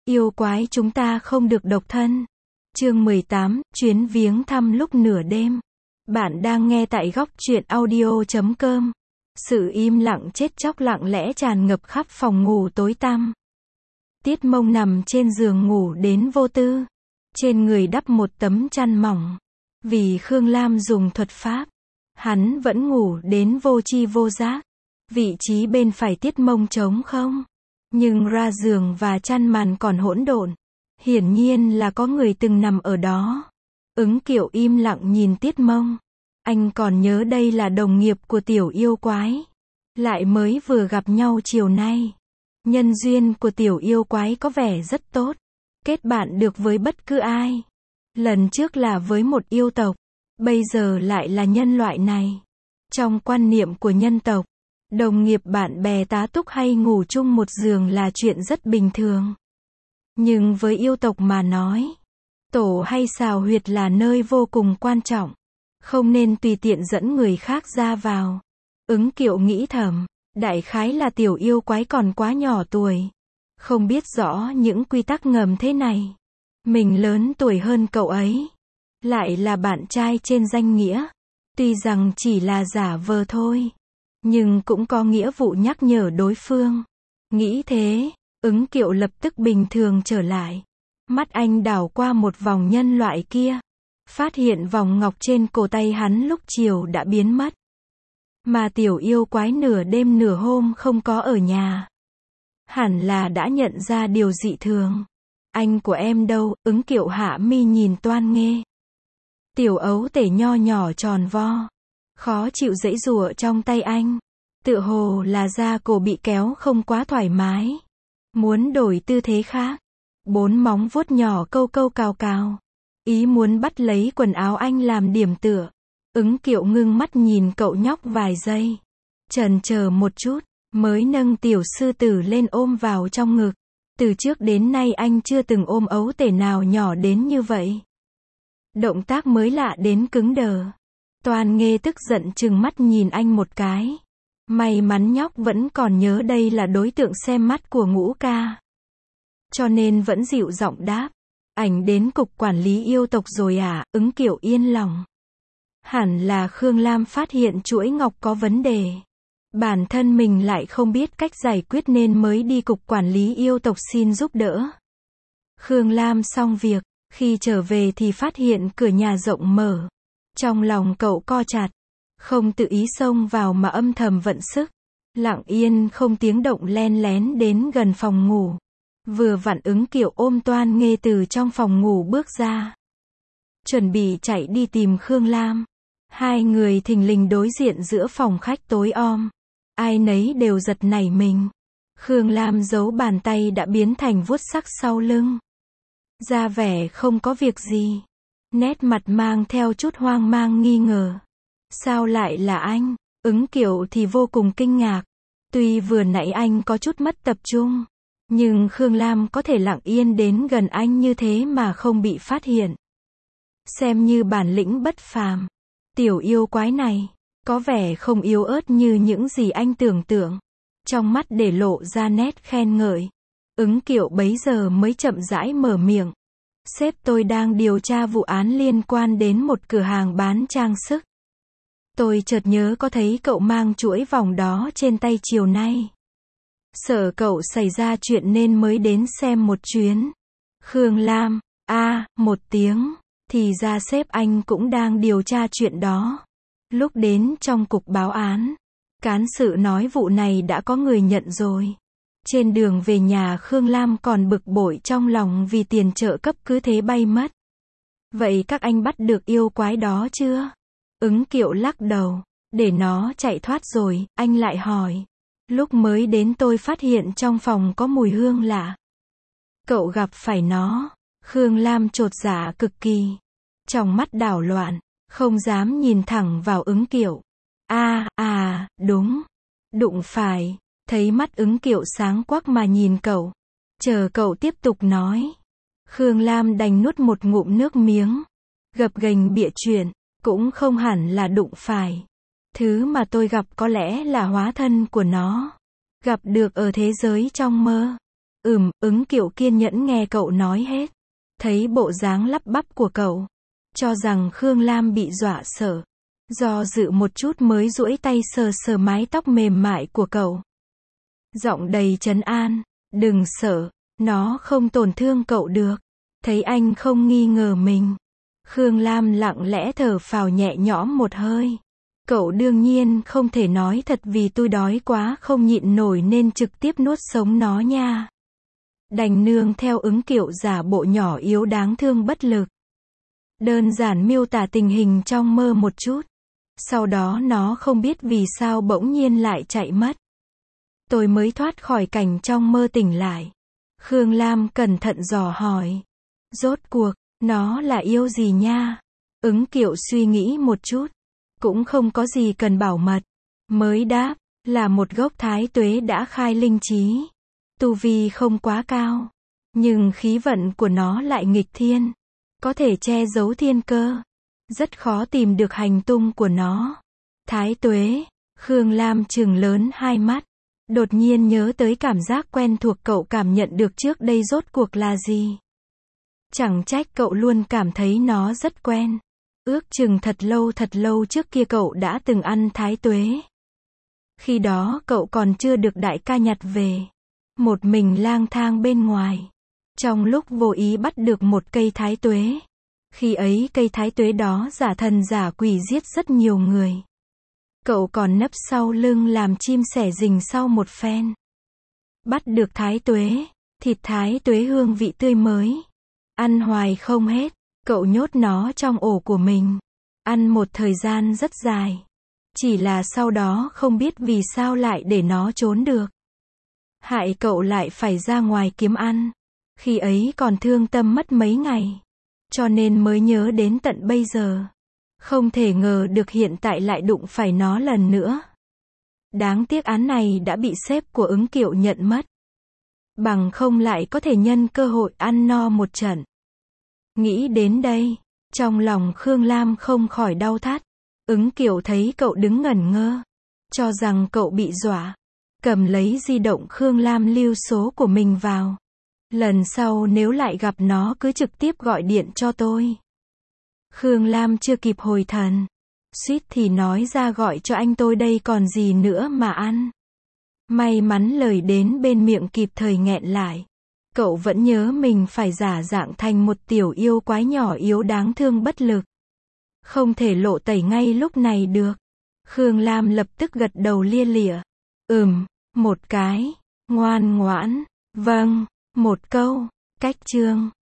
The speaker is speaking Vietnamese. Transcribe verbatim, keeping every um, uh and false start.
Yêu quái chúng ta không được độc thân. Chương mười tám, chuyến viếng thăm lúc nửa đêm. Bạn đang nghe tại góc truyện audio chấm com. Sự im lặng chết chóc lặng lẽ tràn ngập khắp phòng ngủ tối tăm. Tiết Mông nằm trên giường ngủ đến vô tư. Trên người đắp một tấm chăn mỏng. Vì Khương Lam dùng thuật pháp, hắn vẫn ngủ đến vô tri vô giác. Vị trí bên phải Tiết Mông trống không. Nhưng ra giường và chăn màn còn hỗn độn. Hiển nhiên là có người từng nằm ở đó. Ứng Kiệu im lặng nhìn Tiết Mông. Anh còn nhớ đây là đồng nghiệp của tiểu yêu quái. Lại mới vừa gặp nhau chiều nay. Nhân duyên của tiểu yêu quái có vẻ rất tốt. Kết bạn được với bất cứ ai. Lần trước là với một yêu tộc. Bây giờ lại là nhân loại này. Trong quan niệm của nhân tộc, đồng nghiệp bạn bè tá túc hay ngủ chung một giường là chuyện rất bình thường. Nhưng với yêu tộc mà nói, tổ hay xào huyệt là nơi vô cùng quan trọng. Không nên tùy tiện dẫn người khác ra vào. Ứng Kiệu nghĩ thầm, đại khái là tiểu yêu quái còn quá nhỏ tuổi. Không biết rõ những quy tắc ngầm thế này. Mình lớn tuổi hơn cậu ấy. Lại là bạn trai trên danh nghĩa. Tuy rằng chỉ là giả vờ thôi. Nhưng cũng có nghĩa vụ nhắc nhở đối phương. Nghĩ thế, Ứng Kiệu lập tức bình thường trở lại. Mắt anh đảo qua một vòng nhân loại kia. Phát hiện vòng ngọc trên cổ tay hắn lúc chiều đã biến mất. Mà tiểu yêu quái nửa đêm nửa hôm không có ở nhà. Hẳn là đã nhận ra điều dị thường. Anh của em đâu? Ứng Kiệu hạ mi nhìn Toan Nghê. Tiểu ấu tể nho nhỏ tròn vo. Khó chịu giãy giụa trong tay anh. Tựa hồ là da cổ bị kéo không quá thoải mái. Muốn đổi tư thế khác. Bốn móng vuốt nhỏ câu câu cào cào. Ý muốn bắt lấy quần áo anh làm điểm tựa. Ứng Kiệu ngưng mắt nhìn cậu nhóc vài giây. Chần chờ một chút, mới nâng tiểu sư tử lên ôm vào trong ngực. Từ trước đến nay anh chưa từng ôm ấu tể nào nhỏ đến như vậy. Động tác mới lạ đến cứng đờ. Toan Nghê tức giận trừng mắt nhìn anh một cái. May mắn nhóc vẫn còn nhớ đây là đối tượng xem mắt của Ngũ ca. Cho nên vẫn dịu giọng đáp. Ảnh đến cục quản lý yêu tộc rồi à? Ứng Kiệu yên lòng. Hẳn là Khương Lam phát hiện chuỗi ngọc có vấn đề. Bản thân mình lại không biết cách giải quyết nên mới đi cục quản lý yêu tộc xin giúp đỡ. Khương Lam xong việc, khi trở về thì phát hiện cửa nhà rộng mở. Trong lòng cậu co chặt, không tự ý xông vào mà âm thầm vận sức. Lặng yên không tiếng động len lén đến gần phòng ngủ. Vừa vặn Ứng Kiệu ôm Toan Nghê từ trong phòng ngủ bước ra. Chuẩn bị chạy đi tìm Khương Lam. Hai người thình lình đối diện giữa phòng khách tối om. Ai nấy đều giật nảy mình. Khương Lam giấu bàn tay đã biến thành vuốt sắc sau lưng. Ra vẻ không có việc gì. Nét mặt mang theo chút hoang mang nghi ngờ. Sao lại là anh? Ứng Kiệu thì vô cùng kinh ngạc. Tuy vừa nãy anh có chút mất tập trung. Nhưng Khương Lam có thể lặng yên đến gần anh như thế mà không bị phát hiện. Xem như bản lĩnh bất phàm. Tiểu yêu quái này, có vẻ không yếu ớt như những gì anh tưởng tượng. Trong mắt để lộ ra nét khen ngợi. Ứng Kiệu bấy giờ mới chậm rãi mở miệng. Sếp tôi đang điều tra vụ án liên quan đến một cửa hàng bán trang sức. Tôi chợt nhớ có thấy cậu mang chuỗi vòng đó trên tay chiều nay. Sợ cậu xảy ra chuyện nên mới đến xem một chuyến. Khương Lam, a à, một tiếng. Thì ra sếp anh cũng đang điều tra chuyện đó. Lúc đến trong cục báo án, cán sự nói vụ này đã có người nhận rồi. Trên đường về nhà Khương Lam còn bực bội trong lòng vì tiền trợ cấp cứ thế bay mất. Vậy các anh bắt được yêu quái đó chưa? Ứng Kiệu lắc đầu. Để nó chạy thoát rồi, anh lại hỏi. Lúc mới đến tôi phát hiện trong phòng có mùi hương lạ. Cậu gặp phải nó. Khương Lam chột dạ cực kỳ. Trong mắt đảo loạn, không dám nhìn thẳng vào Ứng Kiệu. À, à, đúng. Đụng phải. Thấy mắt Ứng Kiệu sáng quắc mà nhìn cậu. Chờ cậu tiếp tục nói. Khương Lam đành nuốt một ngụm nước miếng. Gập ghềnh bịa chuyện. Cũng không hẳn là đụng phải. Thứ mà tôi gặp có lẽ là hóa thân của nó. Gặp được ở thế giới trong mơ. Ừm, Ứng Kiệu kiên nhẫn nghe cậu nói hết. Thấy bộ dáng lắp bắp của cậu, cho rằng Khương Lam bị dọa sợ. Do dự một chút mới duỗi tay sờ sờ mái tóc mềm mại của cậu. Giọng đầy trấn an, đừng sợ, nó không tổn thương cậu được. Thấy anh không nghi ngờ mình, Khương Lam lặng lẽ thở phào nhẹ nhõm một hơi. Cậu đương nhiên không thể nói thật vì tôi đói quá không nhịn nổi nên trực tiếp nuốt sống nó nha. Đành nương theo Ứng Kiệu giả bộ nhỏ yếu đáng thương bất lực. Đơn giản miêu tả tình hình trong mơ một chút. Sau đó nó không biết vì sao bỗng nhiên lại chạy mất. Tôi mới thoát khỏi cảnh trong mơ tỉnh lại. Khương Lam cẩn thận dò hỏi. Rốt cuộc, nó là yêu gì nha? Ứng Kiệu suy nghĩ một chút. Cũng không có gì cần bảo mật. Mới đáp, là một gốc thái tuế đã khai linh trí. Tu vi không quá cao. Nhưng khí vận của nó lại nghịch thiên. Có thể che giấu thiên cơ. Rất khó tìm được hành tung của nó. Thái tuế, Khương Lam trừng lớn hai mắt. Đột nhiên nhớ tới cảm giác quen thuộc cậu cảm nhận được trước đây rốt cuộc là gì. Chẳng trách cậu luôn cảm thấy nó rất quen. Ước chừng thật lâu thật lâu trước kia cậu đã từng ăn thái tuế. Khi đó cậu còn chưa được đại ca nhặt về. Một mình lang thang bên ngoài. Trong lúc vô ý bắt được một cây thái tuế. Khi ấy cây thái tuế đó giả thần giả quỷ giết rất nhiều người. Cậu còn nấp sau lưng làm chim sẻ rình sau một phen. Bắt được thái tuế, thịt thái tuế hương vị tươi mới. Ăn hoài không hết, cậu nhốt nó trong ổ của mình. Ăn một thời gian rất dài. Chỉ là sau đó không biết vì sao lại để nó trốn được. Hại cậu lại phải ra ngoài kiếm ăn. Khi ấy còn thương tâm mất mấy ngày. Cho nên mới nhớ đến tận bây giờ. Không thể ngờ được hiện tại lại đụng phải nó lần nữa. Đáng tiếc án này đã bị sếp của Ứng Kiệu nhận mất. Bằng không lại có thể nhân cơ hội ăn no một trận. Nghĩ đến đây, trong lòng Khương Lam không khỏi đau thắt. Ứng Kiệu thấy cậu đứng ngẩn ngơ, cho rằng cậu bị dọa. Cầm lấy di động Khương Lam lưu số của mình vào. Lần sau nếu lại gặp nó cứ trực tiếp gọi điện cho tôi. Khương Lam chưa kịp hồi thần. Suýt thì nói ra gọi cho anh tôi đây còn gì nữa mà ăn. May mắn lời đến bên miệng kịp thời nghẹn lại. Cậu vẫn nhớ mình phải giả dạng thành một tiểu yêu quái nhỏ yếu đáng thương bất lực. Không thể lộ tẩy ngay lúc này được. Khương Lam lập tức gật đầu lia lịa. Ừm, một cái, ngoan ngoãn, vâng, một câu, cách chương.